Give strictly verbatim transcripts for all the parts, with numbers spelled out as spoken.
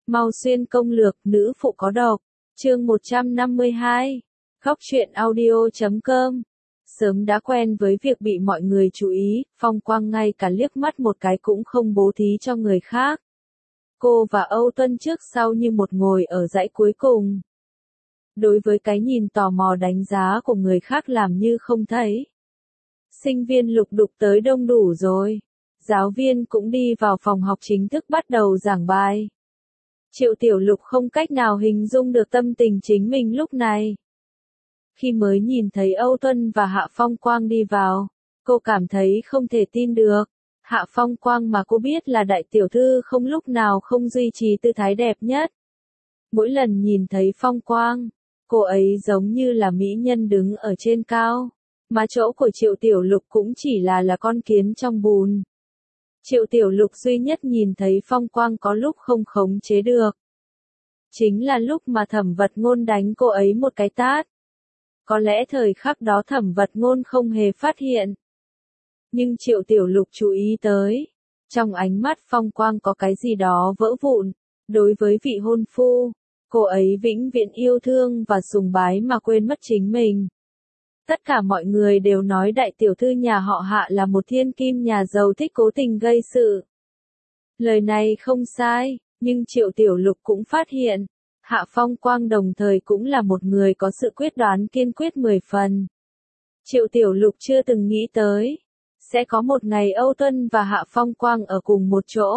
Mau xuyên công lược, nữ phụ có độc. Chương một trăm năm mươi hai. Góc truyện audio chấm com. Sớm đã quen với việc bị mọi người chú ý, Phong Quang ngay cả liếc mắt một cái cũng không bố thí cho người khác. Cô và Âu Tuân trước sau như một ngồi ở dãy cuối cùng. Đối với cái nhìn tò mò đánh giá của người khác làm như không thấy. Sinh viên lục đục tới đông đủ rồi. Giáo viên cũng đi vào phòng học chính thức bắt đầu giảng bài. Triệu Tiểu Lục không cách nào hình dung được tâm tình chính mình lúc này. Khi mới nhìn thấy Âu Tuân và Hạ Phong Quang đi vào, cô cảm thấy không thể tin được. Hạ Phong Quang mà cô biết là đại tiểu thư không lúc nào không duy trì tư thái đẹp nhất. Mỗi lần nhìn thấy Phong Quang, cô ấy giống như là mỹ nhân đứng ở trên cao, mà chỗ của Triệu Tiểu Lục cũng chỉ là là con kiến trong bùn. Triệu Tiểu Lục duy nhất nhìn thấy Phong Quang có lúc không khống chế được. Chính là lúc mà Thẩm Vật Ngôn đánh cô ấy một cái tát. Có lẽ thời khắc đó Thẩm Vật Ngôn không hề phát hiện. Nhưng Triệu Tiểu Lục chú ý tới. Trong ánh mắt Phong Quang có cái gì đó vỡ vụn. Đối với vị hôn phu, cô ấy vĩnh viễn yêu thương và sùng bái mà quên mất chính mình. Tất cả mọi người đều nói đại tiểu thư nhà họ Hạ là một thiên kim nhà giàu thích cố tình gây sự. Lời này không sai, nhưng Triệu Tiểu Lục cũng phát hiện, Hạ Phong Quang đồng thời cũng là một người có sự quyết đoán kiên quyết mười phần. Triệu Tiểu Lục chưa từng nghĩ tới, sẽ có một ngày Âu Tuân và Hạ Phong Quang ở cùng một chỗ.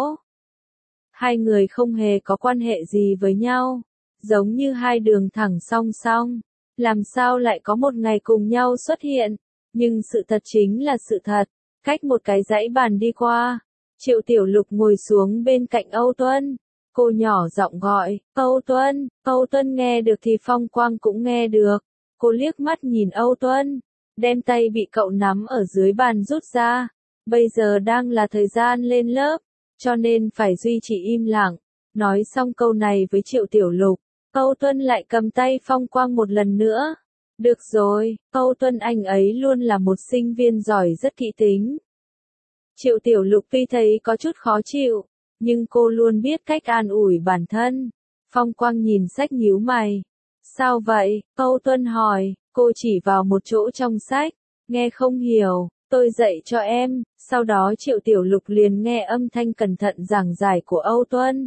Hai người không hề có quan hệ gì với nhau, giống như hai đường thẳng song song. Làm sao lại có một ngày cùng nhau xuất hiện, nhưng sự thật chính là sự thật. Cách một cái dãy bàn đi qua, Triệu Tiểu Lục ngồi xuống bên cạnh Âu Tuân. Cô nhỏ giọng gọi, Âu Tuân, Âu Tuân nghe được thì Phong Quang cũng nghe được. Cô liếc mắt nhìn Âu Tuân, đem tay bị cậu nắm ở dưới bàn rút ra. Bây giờ đang là thời gian lên lớp, cho nên phải duy trì im lặng. Nói xong câu này với Triệu Tiểu Lục, Âu Tuân lại cầm tay Phong Quang một lần nữa. Được rồi, Âu Tuân anh ấy luôn là một sinh viên giỏi rất kỹ tính. Triệu Tiểu Lục tuy thấy có chút khó chịu, nhưng cô luôn biết cách an ủi bản thân. Phong Quang nhìn sách nhíu mày. Sao vậy? Âu Tuân hỏi, cô chỉ vào một chỗ trong sách. Nghe không hiểu, tôi dạy cho em. Sau đó Triệu Tiểu Lục liền nghe âm thanh cẩn thận giảng giải của Âu Tuân.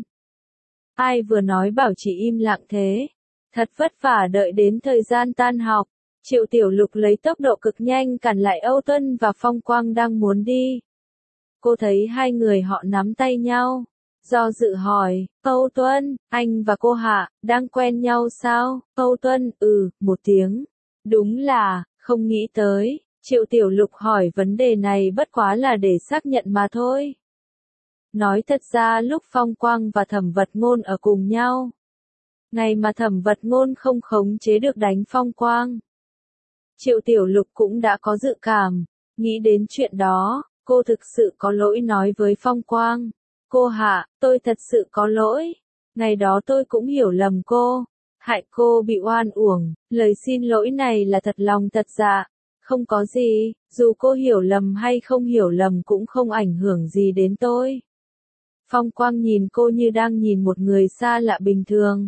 Ai vừa nói bảo chỉ im lặng thế? Thật vất vả đợi đến thời gian tan học. Triệu Tiểu Lục lấy tốc độ cực nhanh cản lại Âu Tuân và Phong Quang đang muốn đi. Cô thấy hai người họ nắm tay nhau. Do dự hỏi, Âu Tuân, anh và cô Hạ, đang quen nhau sao? Âu Tuân, ừ, một tiếng. Đúng là, không nghĩ tới. Triệu Tiểu Lục hỏi vấn đề này bất quá là để xác nhận mà thôi. Nói thật ra lúc Phong Quang và Thẩm Vật Ngôn ở cùng nhau, ngày mà Thẩm Vật Ngôn không khống chế được đánh Phong Quang, Triệu Tiểu Lục cũng đã có dự cảm. Nghĩ đến chuyện đó, cô thực sự có lỗi nói với Phong Quang. Cô Hạ, tôi thật sự có lỗi. Ngày đó tôi cũng hiểu lầm cô, hại cô bị oan uổng. Lời xin lỗi này là thật lòng thật dạ. Không có gì, dù cô hiểu lầm hay không hiểu lầm cũng không ảnh hưởng gì đến tôi. Phong Quang nhìn cô như đang nhìn một người xa lạ bình thường.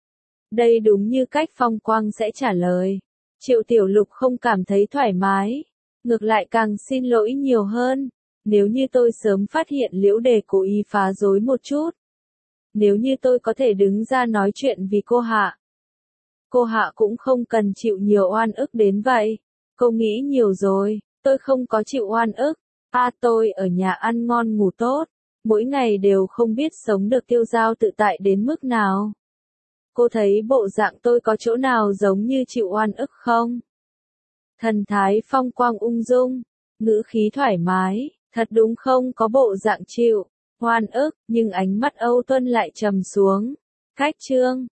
Đây đúng như cách Phong Quang sẽ trả lời. Triệu Tiểu Lục không cảm thấy thoải mái, ngược lại càng xin lỗi nhiều hơn. Nếu như tôi sớm phát hiện Liễu Đề cố ý phá rối một chút. Nếu như tôi có thể đứng ra nói chuyện vì cô Hạ. Cô Hạ cũng không cần chịu nhiều oan ức đến vậy. Cô nghĩ nhiều rồi, tôi không có chịu oan ức. À tôi ở nhà ăn ngon ngủ tốt. Mỗi ngày đều không biết sống được tiêu dao tự tại đến mức nào. Cô thấy bộ dạng tôi có chỗ nào giống như chịu oan ức không? Thần thái Phong Quang ung dung, ngữ khí thoải mái, thật đúng không có bộ dạng chịu oan ức, nhưng ánh mắt Âu Tuân lại trầm xuống. Cách chương